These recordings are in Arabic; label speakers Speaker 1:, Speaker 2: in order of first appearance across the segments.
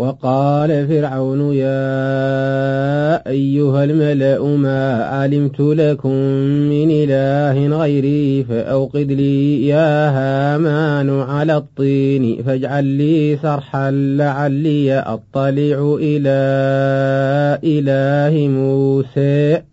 Speaker 1: وقال فرعون يا أيها الملأ ما علمت لكم من إله غيري فأوقد لي يا هامان على الطين فاجعل لي صرحا لعلي أطلع إلى إله موسى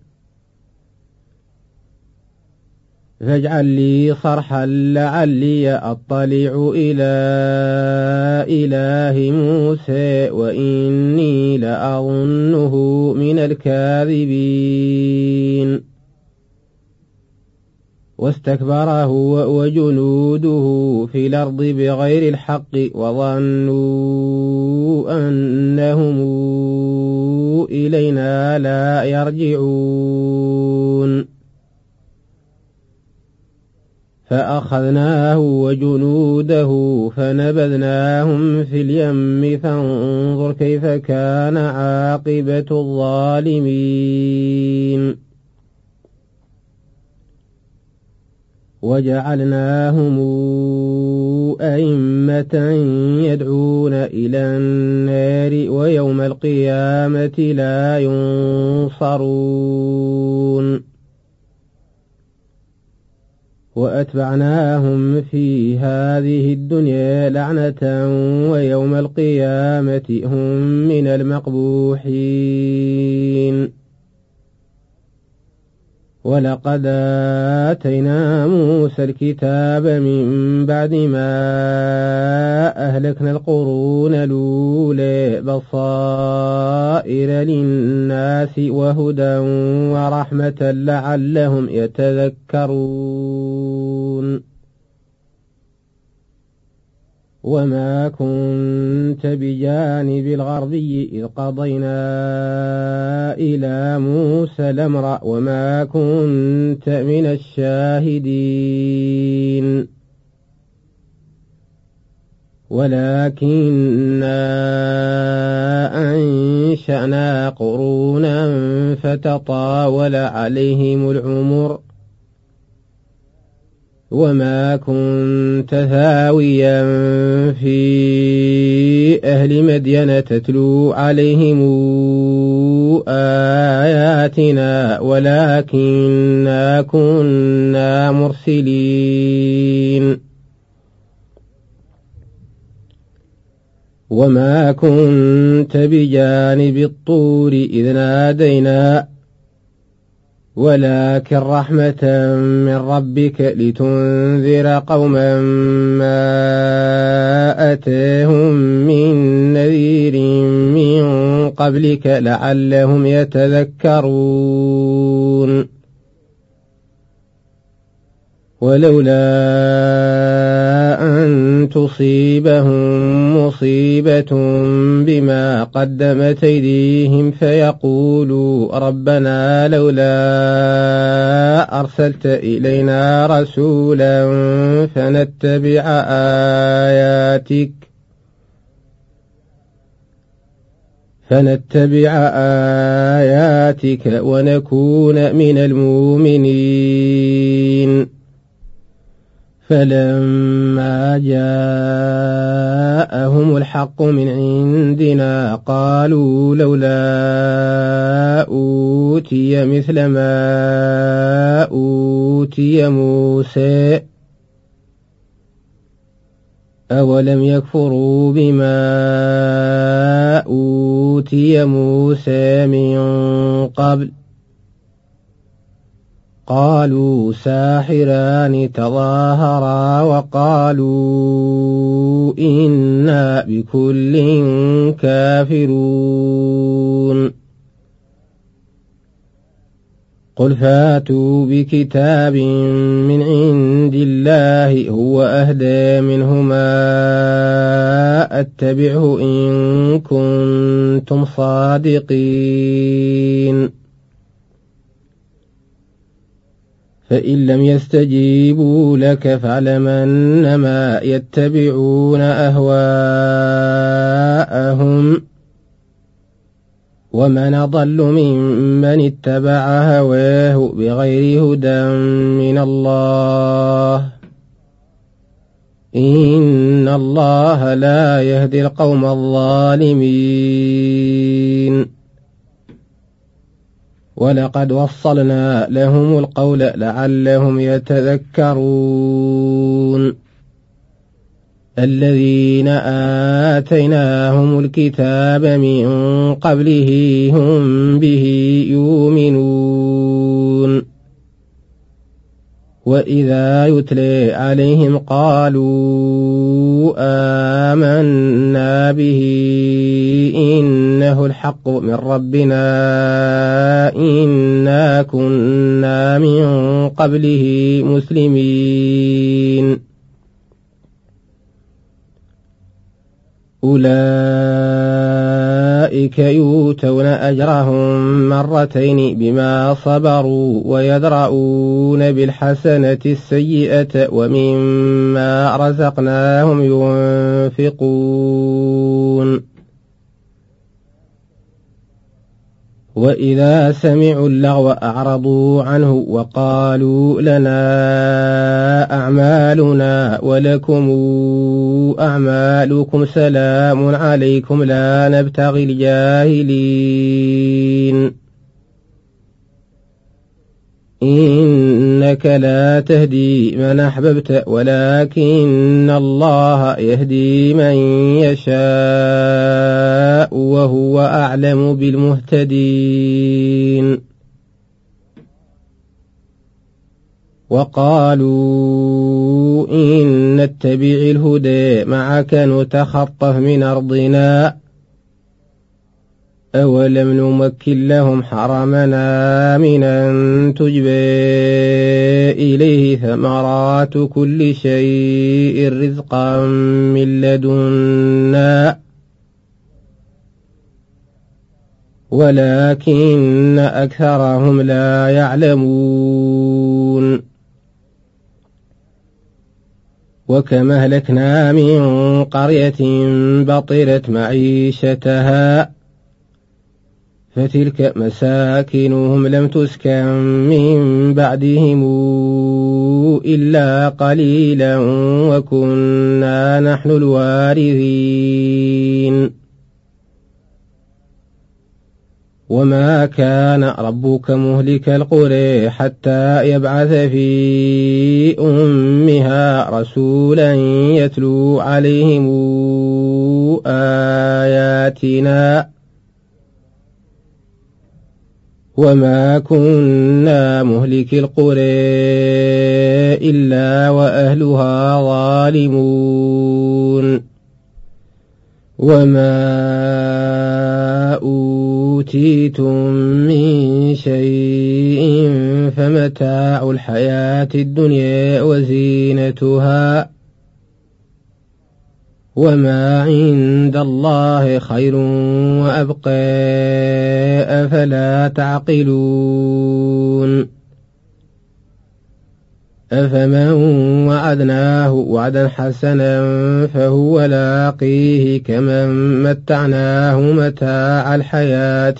Speaker 1: وإني لأظنه من الكاذبين واستكبر هو وجنوده في الأرض بغير الحق وظنوا أنهم إلينا لا يرجعون فأخذناه وجنوده فنبذناهم في اليم فانظر كيف كان عاقبة الظالمين وجعلناهم أئمة يدعون إلى النار ويوم القيامة لا ينصرون وأتبعناهم في هذه الدنيا لعنة ويوم القيامة هم من المقبوحين ولقد آتينا موسى الكتاب من بعد ما أهلكنا القرون الأولى بصائر للناس وهدى ورحمة لعلهم يتذكرون وما كنت بجانب الغربي إذ قضينا إلى موسى الأمر وما كنت من الشاهدين ولكننا أنشأنا قرونا فتطاول عليهم العمر وما كنت ثاويا في أهل مدين تتلو عليهم آياتنا ولكننا كنا مرسلين وما كنت بجانب الطور إذ نادينا ولكن رحمة من ربك لتنذر قوما ما أتاهم من نذير من قبلك لعلهم يتذكرون ولولا أن تصيبهم مصيبة بما قدمت أيديهم فيقولوا ربنا لولا أرسلت إلينا رسولا فنتبع آياتك ونكون من المؤمنين فلما جاءهم الحق من عندنا قالوا لولا أوتي مثل ما أوتي موسى أولم يكفروا بما أوتي موسى من قبل قالوا ساحران تظاهرا وقالوا إنا بكل كافرون قل فاتوا بكتاب من عند الله هو أهدى منهما أتبعه إن كنتم صادقين فإن لم يستجيبوا لك فاعلم أنما يتبعون أهواءهم ومن أضل ممن اتبع هواه بغير هدى من الله إن الله لا يهدي القوم الظالمين ولقد وصلنا لهم القول لعلهم يتذكرون الذين آتيناهم الكتاب من قبله هم به يؤمنون وإذا يتلى عليهم قالوا آمنا به إنه الحق من ربنا إنا كنا من قبله مسلمين أولئك يؤتون أجرهم مرتين بما صبروا ويدرؤون بالحسنة السيئة ومما رزقناهم ينفقون وإذا سمعوا اللغو أعرضوا عنه وقالوا لنا أعمالنا ولكم أعمالكم سلام عليكم لا نبتغي الجاهلين إنك لا تهدي من أحببت ولكن الله يهدي من يشاء وهو أعلم بالمهتدين وقالوا إن نتبع الهدى معك نتخطف من أرضنا أولم نمكن لهم حرمنا من أن تجبى إليه ثمرات كل شيء رزقا من لدنا ولكن أكثرهم لا يعلمون وكم أهلكنا من قرية بطرت معيشتها فتلك مساكنهم لم تسكن من بعدهم إلا قليلا وكنا نحن الوارثين وما كان ربك مهلك القرى حتى يبعث في أمها رسولا يتلو عليهم آياتنا وما كنا مهلك القرى إلا وأهلها ظالمون وما أوتيتم من شيء فمتاع الحياة الدنيا وزينتها وما عند الله خير وأبقى أفلا تعقلون أفمن وعدناه وعدا حسنا فهو لاقيه كمن متعناه متاع الحياة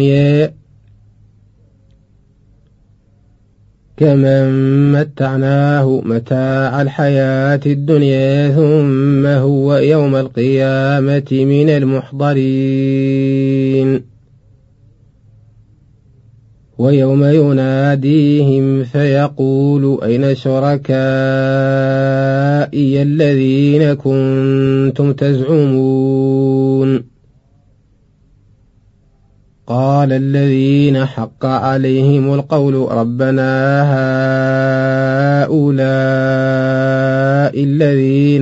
Speaker 1: الدنيا ثم هو يوم القيامة من المحضرين ويوم يناديهم فيقول أين شركائي الذين كنتم تزعمون قال الذين حق عليهم القول ربنا هؤلاء الذين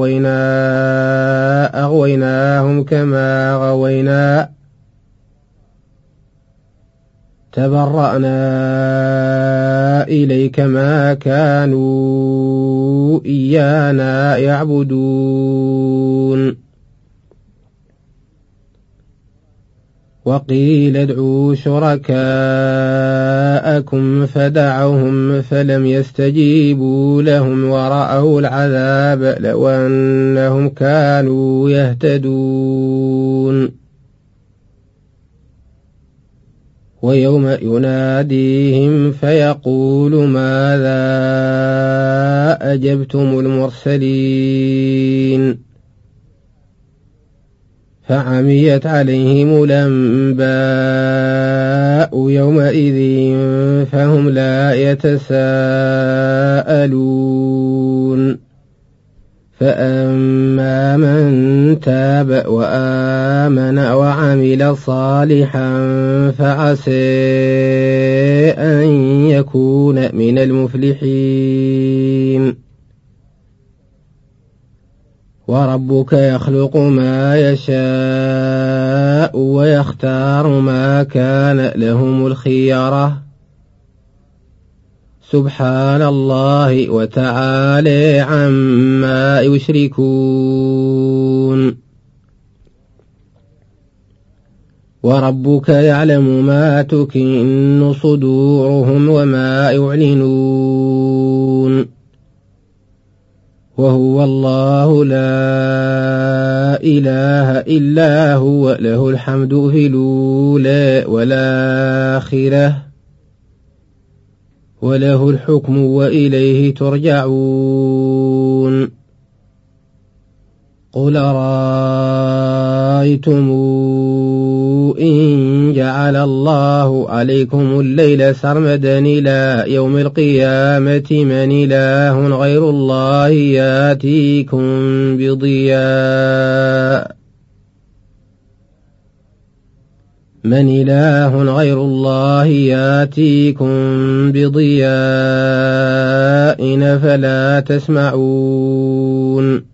Speaker 1: أغويناهم كما غوينا تبرأنا إليك ما كانوا إيانا يعبدون وقيل ادعوا شركاءكم فدعوهم فلم يستجيبوا لهم ورأوا العذاب لو أنهم كانوا يهتدون ويوم يناديهم فيقول ماذا أجبتم المرسلين فعميت عليهم الأنباء يومئذ فهم لا يتساءلون فأما من تاب وآمن وعمل صالحا فعسى أن يكون من المفلحين وربك يخلق ما يشاء ويختار ما كان لهم الخيرة سبحان الله وتعالى عما يشركون وربك يعلم ما تكن صدورهم وما يعلنون وهو الله لا إله إلا هو له الحمد في الأولى والآخرة وله الحكم وإليه ترجعون قل رأيتم إن جعل الله عليكم الليل سرمدا إلى يوم القيامة من إله غير الله يأتيكم بضياء من إله غير الله يأتيكم بضياء فلا تسمعون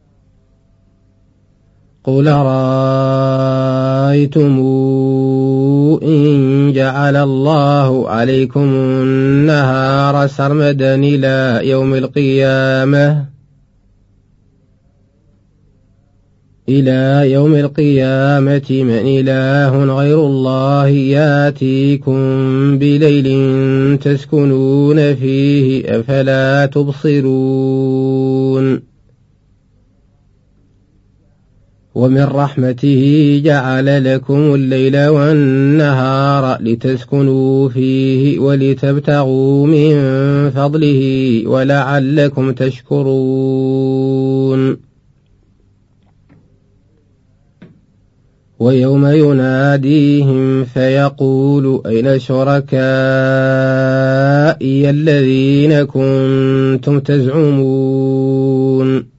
Speaker 1: قل رأيتم إن جعل الله عليكم النهار سرمدا إلى يوم القيامة من إله غير الله يأتيكم بليل تسكنون فيه أفلا تبصرون ومن رحمته جعل لكم الليل والنهار لتسكنوا فيه ولتبتغوا من فضله ولعلكم تشكرون ويوم يناديهم فيقول أين شركائي الذين كنتم تزعمون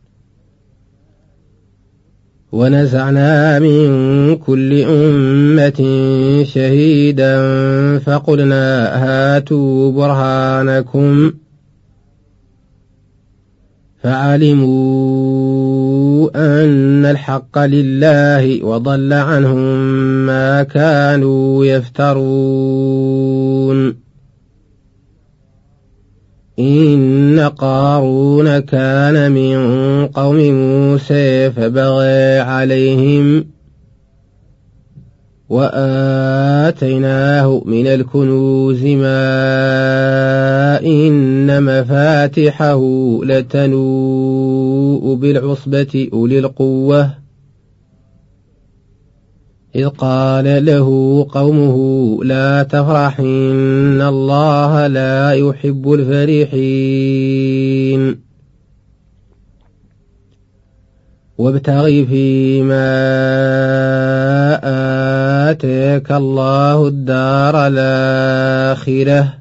Speaker 1: ونزعنا من كل أمة شهيدا فقلنا هاتوا برهانكم فعلموا أن الحق لله وضل عنهم ما كانوا يفترون إن قارون كان من قوم موسى فبغى عليهم وآتيناه من الكنوز ما إن مفاتحه لتنوء بالعصبة أولي القوة إذ قال له قومه لا تفرح إن الله لا يحب الفرحين وابتغ فيما آتاك الله الدار الآخرة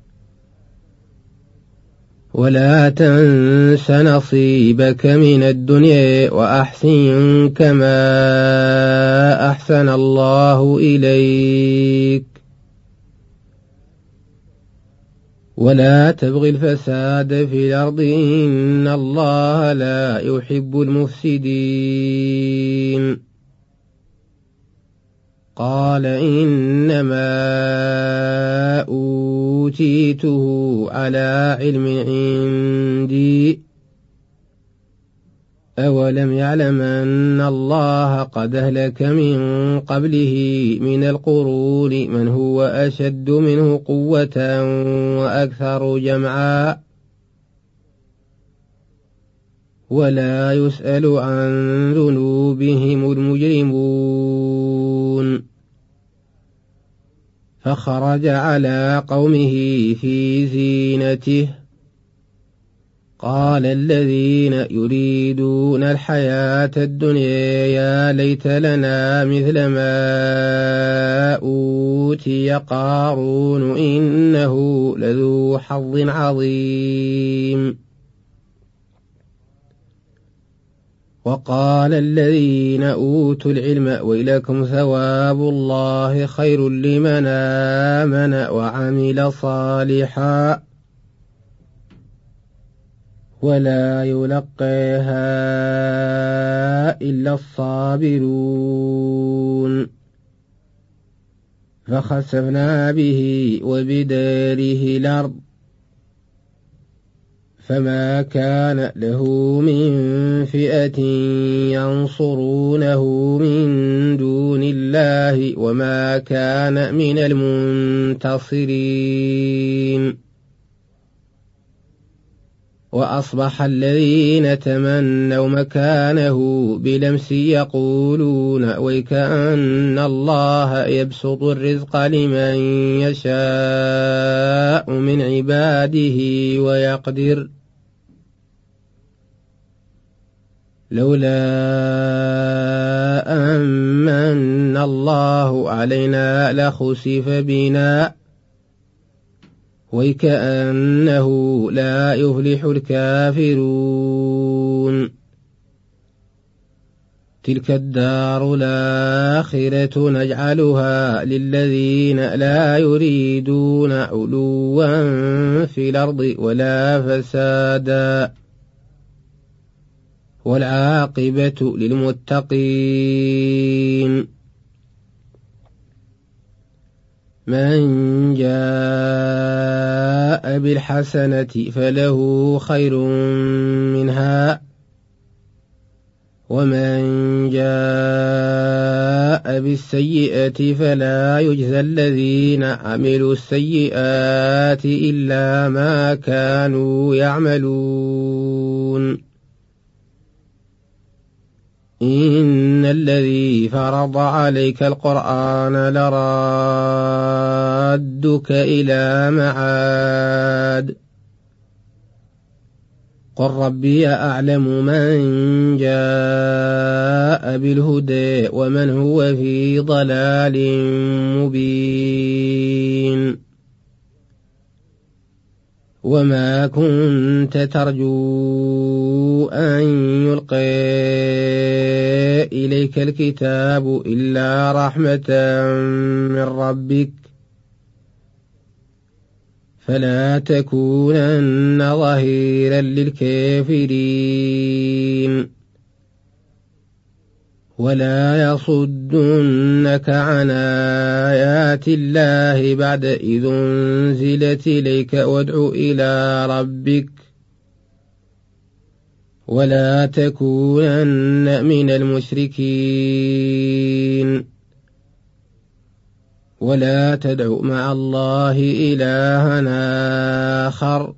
Speaker 1: ولا تنس نصيبك من الدنيا وأحسن كما أحسن الله إليك ولا تبغ الفساد في الأرض إن الله لا يحب المفسدين قال إنما أوتيته على علم عندي أولم يعلم أن الله قد أهلك من قبله من القرون من هو أشد منه قوة وأكثر جمعا ولا يسأل عن ذنوبهم المجرمون فخرج على قومه في زينته. قال الذين يريدون الحياة الدنيا يا ليت لنا مثل ما أوتي قارون إنه لذو حظ عظيم. وقال الذين أوتوا العلم ويلكم ثواب الله خير لمن آمن وعمل صالحا ولا يلقيها إلا الصابرون. فخسفنا به وبداره الأرض فما كان له من فئة ينصرونه من دون الله وما كان من المنتصرين. وأصبح الذين تمنوا مكانه بلمس يقولون ويكأن الله يبسط الرزق لمن يشاء من عباده ويقدر لولا أمن الله علينا لخسف بنا ويكأنه لا يفلح الكافرون. تلك الدار الآخرة نجعلها للذين لا يريدون علوا في الأرض ولا فسادا والعاقبة للمتقين. من جاء بالحسنة فله خير منها ومن جاء بالسيئة فلا يجزى الذين عملوا السيئات إلا ما كانوا يعملون. إن الذي فرض عليك القرآن لرادك إلى معاد قل ربي أعلم من جاء بالهدى ومن هو في ضلال مبين. وما كنت ترجو أن يلقى إليك الكتاب إلا رحمة من ربك فلا تكونن ظهيرا للكافرين ولا يصدنك عن آيات الله بعد إذ أنزلت إليك وادع إلى ربك ولا تكونن من المشركين ولا تدع مع الله إلها آخر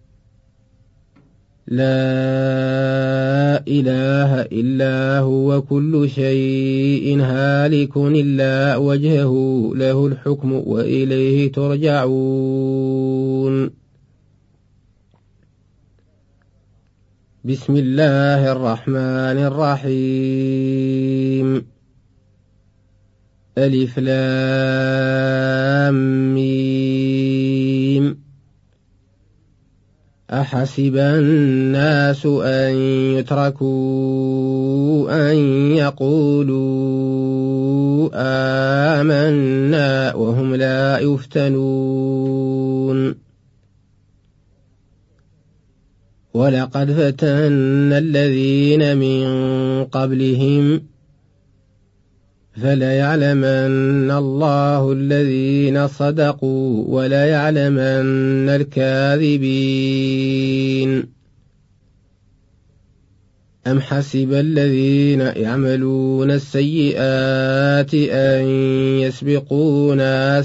Speaker 1: لا إله إلا هو كل شيء هالك إلا وجهه له الحكم وإليه ترجعون. بسم الله الرحمن الرحيم. ألف لام ميم. أحسب الناس أن يتركوا أن يقولوا آمنا وهم لا يفتنون. ولقد فتنا الذين من قبلهم فليعلمن الله الذين صدقوا وليعلمن الكاذبين. أم حسب الذين يعملون السيئات أن يسبقونا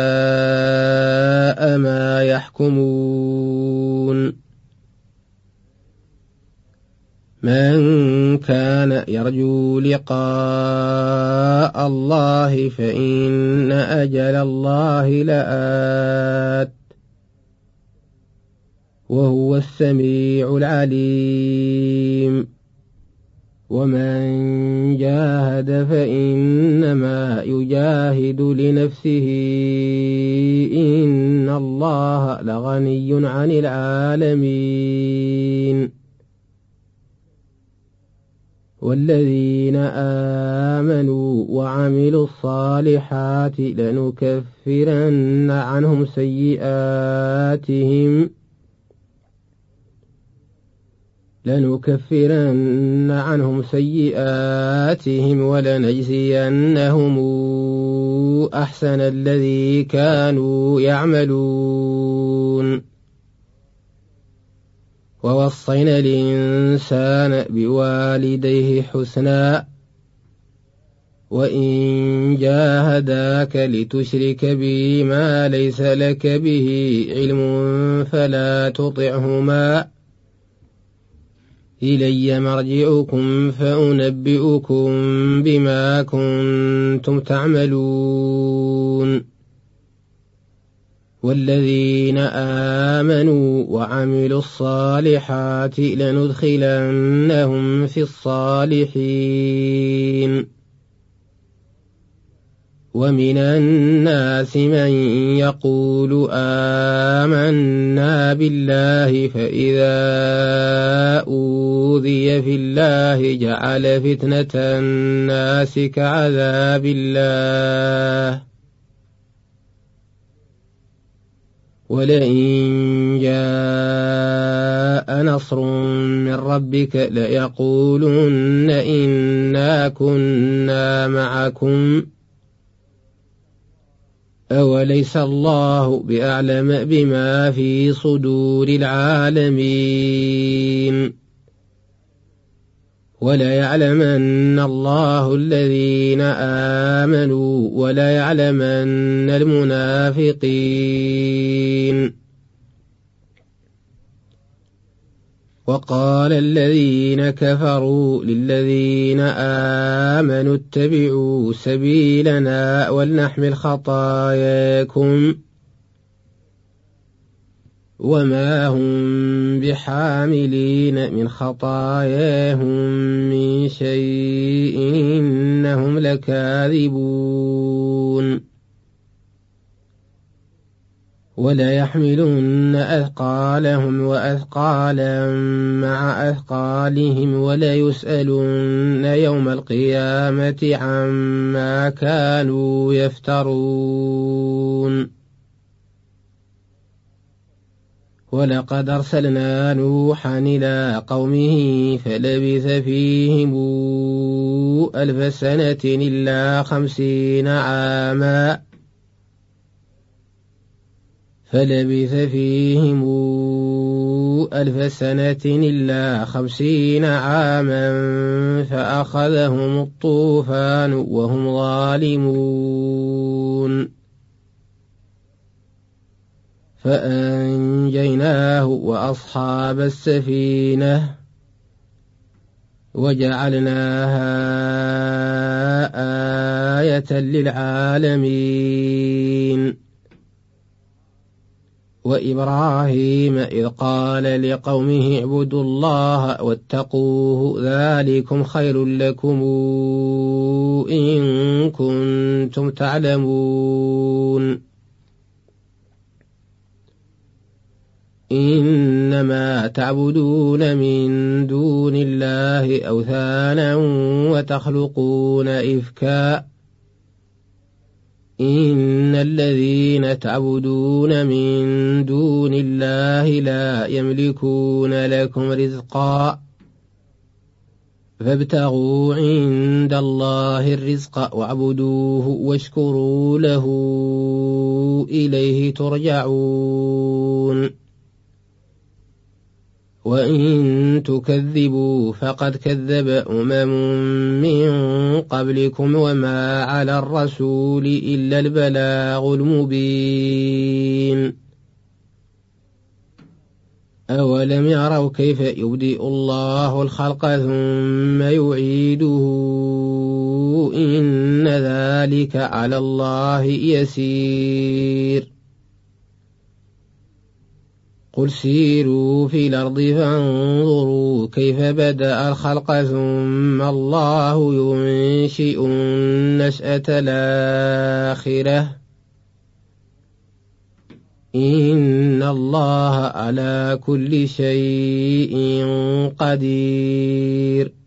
Speaker 1: ساء ما يحكمون. من كان يرجو لقاء الله فإن أجل الله لآت وهو السميع العليم ومن جاهد فإنما يجاهد لنفسه إن الله لغني عن العالمين والذين آمنوا وعملوا الصالحات لنكفرن عنهم سيئاتهم ولنجزينهم أحسن الذي كانوا يعملون ووصينا الإنسان بوالديه حسنا وإن جاهداك لتشرك بي ما ليس لك به علم فلا تطعهما إلي مرجعكم فأنبئكم بما كنتم تعملون والذين آمنوا وعملوا الصالحات لندخلنهم في الصالحين ومن الناس من يقول آمنا بالله فإذا أوذي في الله جعل فتنة الناس كعذاب الله ولئن جاء نصر من ربك ليقولن إنا كنا معكم أوليس الله بأعلم بما في صدور العالمين وليعلمن الله الذين آمنوا وليعلمن المنافقين وقال الذين كفروا للذين آمنوا اتبعوا سبيلنا ولنحمل خطاياكم وما هم بحاملين من خطاياهم من شيء إنهم لكاذبون وليحملن أثقالهم وأثقالا مع أثقالهم وليسألن يوم القيامة عما كانوا يفترون ولقد أرسلنا نوحا إلى قومه فلبث فيهم 1000 سنة إلا 50 عاما فلبث فيهم 1000 سنة إلا 50 عاما فأخذهم الطوفان وهم ظالمون فأنجيناه وأصحاب السفينة وجعلناها آية للعالمين وإبراهيم إذ قال لقومه اعبدوا الله واتقوه ذلكم خير لكم إن كنتم تعلمون إنما تعبدون من دون الله أوثانا وتخلقون إفكا إن الذين تعبدون من دون الله لا يملكون لكم رزقا فابتغوا عند الله الرزق واعبدوه واشكروا له إليه ترجعون وإن تكذبوا فقد كذب من قبلكم وما على الرسول إلا البلاغ المبين أولم يروا كيف يبدئ الله الخلق ثم يعيده إن ذلك ذلك على الله يسير. قل سيروا في الأرض فانظروا كيف بدأ الخلق ثم الله ينشئ النشأة الآخرة إن الله على كل شيء قدير.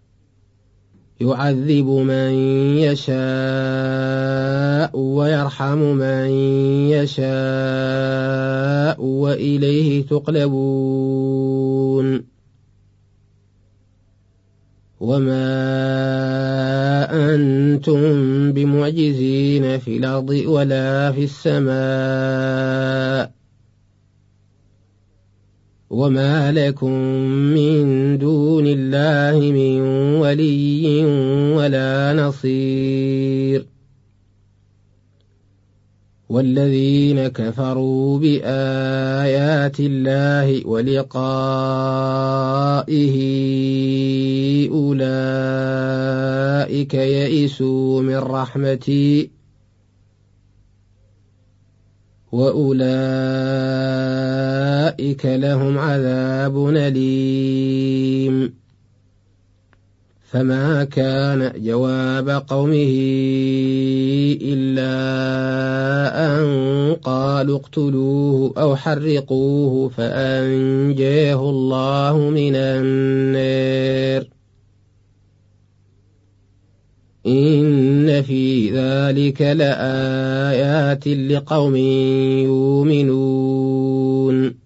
Speaker 1: يعذب من يشاء ويرحم من يشاء وإليه تقلبون. وما أنتم بمعجزين في الأرض ولا في السماء وما لكم من دون الله من ولي ولا نصير. والذين كفروا بآيات الله ولقائه أولئك يئسوا من رحمتي وأولئك لهم عذاب أليم. فما كان جواب قومه إلا أن قالوا اقتلوه أو حرقوه فأنجاه الله من النار إن في ذلك لآيات لقوم يؤمنون.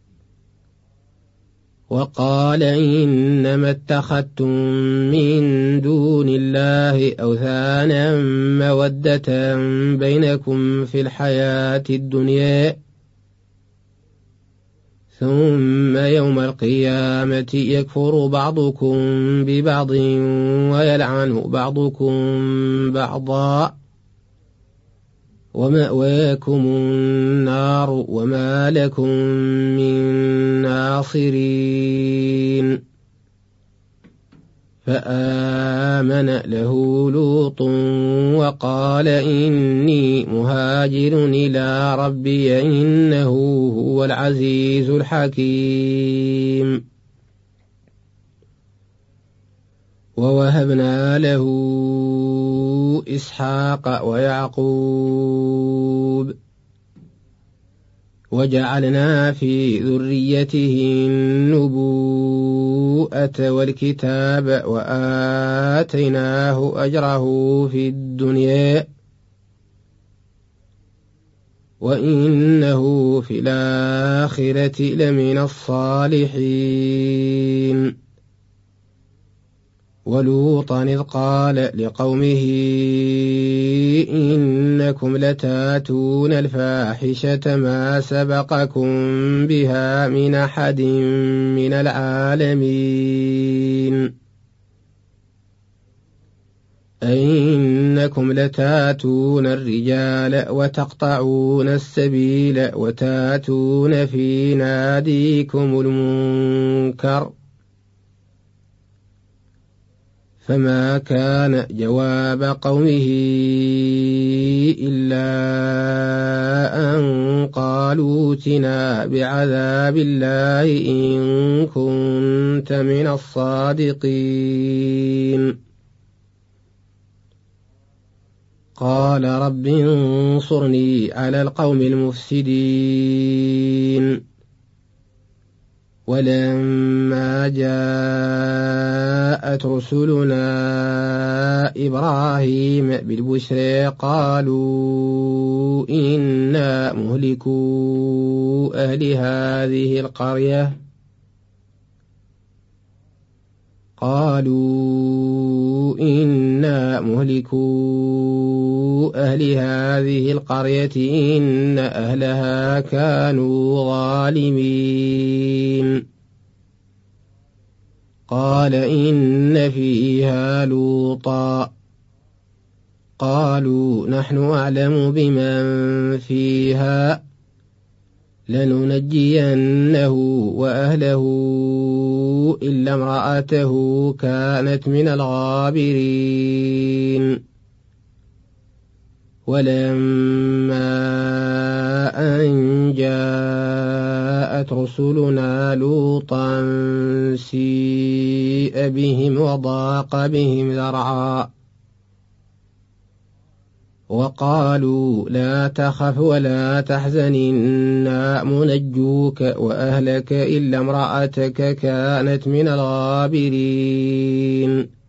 Speaker 1: وقال إنما اتخذتم من دون الله أوثانا مودة بينكم في الحياة الدنيا ثم يوم القيامة يكفر بعضكم ببعض ويلعن بعضكم بعضا ومأواكم النار وما لكم من ناصرين. فآمن له لوط وقال إني مهاجر إلى ربي إنه هو العزيز الحكيم. ووهبنا له إسحاق ويعقوب وجعلنا في ذريته النبوءة والكتاب وآتيناه أجره في الدنيا وإنه في الآخرة لمن الصالحين. ولوطا إذ قال لقومه إنكم لتاتون الفاحشة ما سبقكم بها من أحد من العالمين أئنكم لتاتون الرجال وتقطعون السبيل وتاتون في ناديكم المنكر. فما كان جواب قومه إلا أن قالوا ائتنا بعذاب الله إن كنت من الصادقين. قال رب انصرني على القوم المفسدين. ولما جاءت رسلنا إبراهيم بالبشرى قالوا إنا مهلكو أهل هذه القرية إن أهلها كانوا ظالمين. قال إن فيها لوطا قالوا نحن أعلم بمن فيها لننجينه وأهله إلا امرأته كانت من الغابرين. ولما أن جاءت رسلنا لوطا سيء بهم وضاق بهم ذرعا وقالوا لا تخف ولا تحزن إنا منجوك وأهلك إلا امرأتك كانت من الغابرين